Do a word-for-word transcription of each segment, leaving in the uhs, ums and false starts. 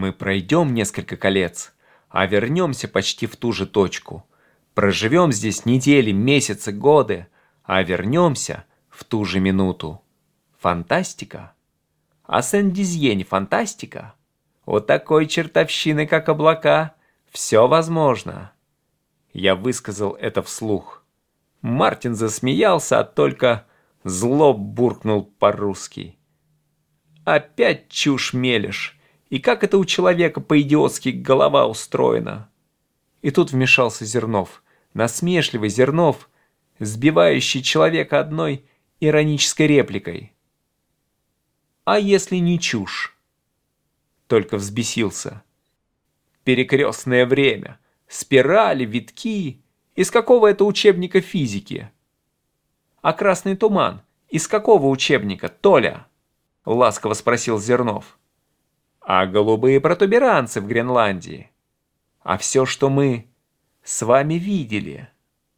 Мы пройдем несколько колец, а вернемся почти в ту же точку. Проживем здесь недели, месяцы, годы, а вернемся в ту же минуту. Фантастика? А Сен-Дизье не фантастика? У такой чертовщины, как облака, все возможно. Я высказал это вслух. Мартин засмеялся, а только зло буркнул по-русски. Опять чушь мелешь. И как это у человека по-идиотски голова устроена? И тут вмешался Зернов. Насмешливый Зернов, сбивающий человека одной иронической репликой. А если не чушь? Только взбесился. Перекрестное время, спирали, витки. Из какого это учебника физики? А красный туман из какого учебника, Толя? Ласково спросил Зернов. А голубые протуберанцы в Гренландии? А все, что мы с вами видели?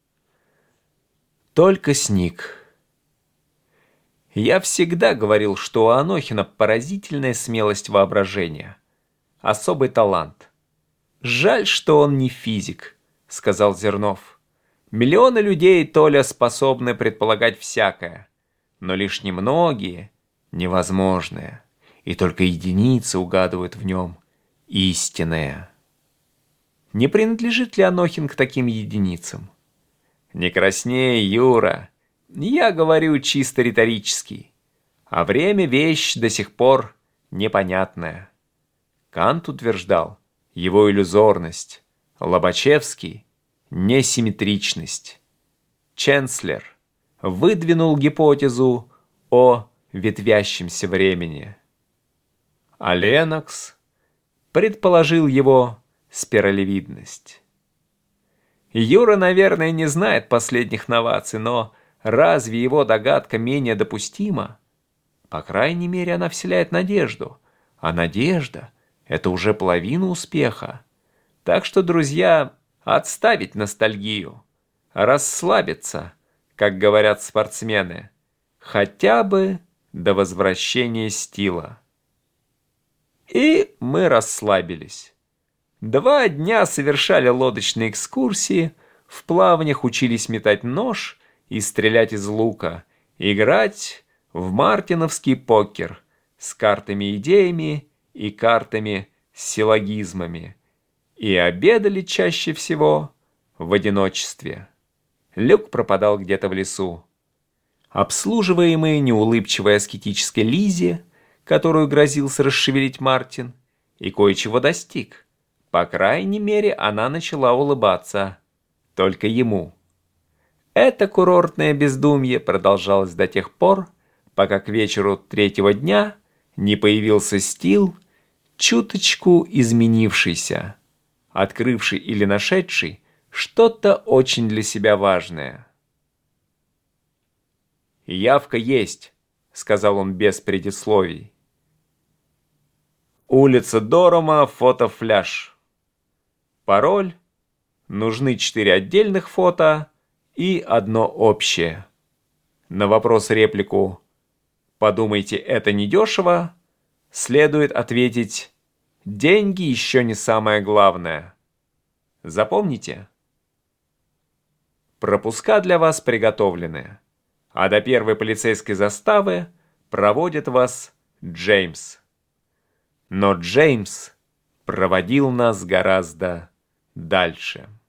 Только сник. Я всегда говорил, что у Анохина поразительная смелость воображения. Особый талант. Жаль, что он не физик, сказал Зернов. Миллионы людей, Толя, способны предполагать всякое, но лишь немногие невозможное, и только единицы угадывают в нем истинное. Не принадлежит ли Анохин к таким единицам? Не красней, Юра. Я говорю чисто риторически. А время вещь до сих пор непонятная. Кант утверждал его иллюзорность, Лобачевский — несимметричность. Ченслер выдвинул гипотезу о ветвящемся времени. А Ленокс предположил его спиралевидность. Юра, наверное, не знает последних новаций, но разве его догадка менее допустима? По крайней мере, она вселяет надежду. А надежда — это уже половина успеха. Так что, друзья, отставить ностальгию, расслабиться, как говорят спортсмены, хотя бы до возвращения стила. И мы расслабились. Два дня совершали лодочные экскурсии, в плаваниях учились метать нож и стрелять из лука, играть в мартиновский покер с картами-идеями и картами с силлогизмами, и обедали чаще всего в одиночестве. Люк пропадал где-то в лесу. Обслуживаемый неулыбчивой аскетической Лизе, которую грозился расшевелить Мартин, и кое-чего достиг. По крайней мере, она начала улыбаться. Только ему. Это курортное бездумье продолжалось до тех пор, пока к вечеру третьего дня не появился Стил, чуточку изменившийся, открывший или нашедший что-то очень для себя важное. «Явка есть», — сказал он без предисловий. «Улица Дорома, фотофляж. Пароль. Нужны четыре отдельных фото и одно общее. На вопрос-реплику «Подумайте, это недешево» следует ответить «Деньги еще не самое главное». Запомните? Пропуска для вас приготовлены, а до первой полицейской заставы проводит вас Джеймс. Но Джеймс проводил нас гораздо дальше.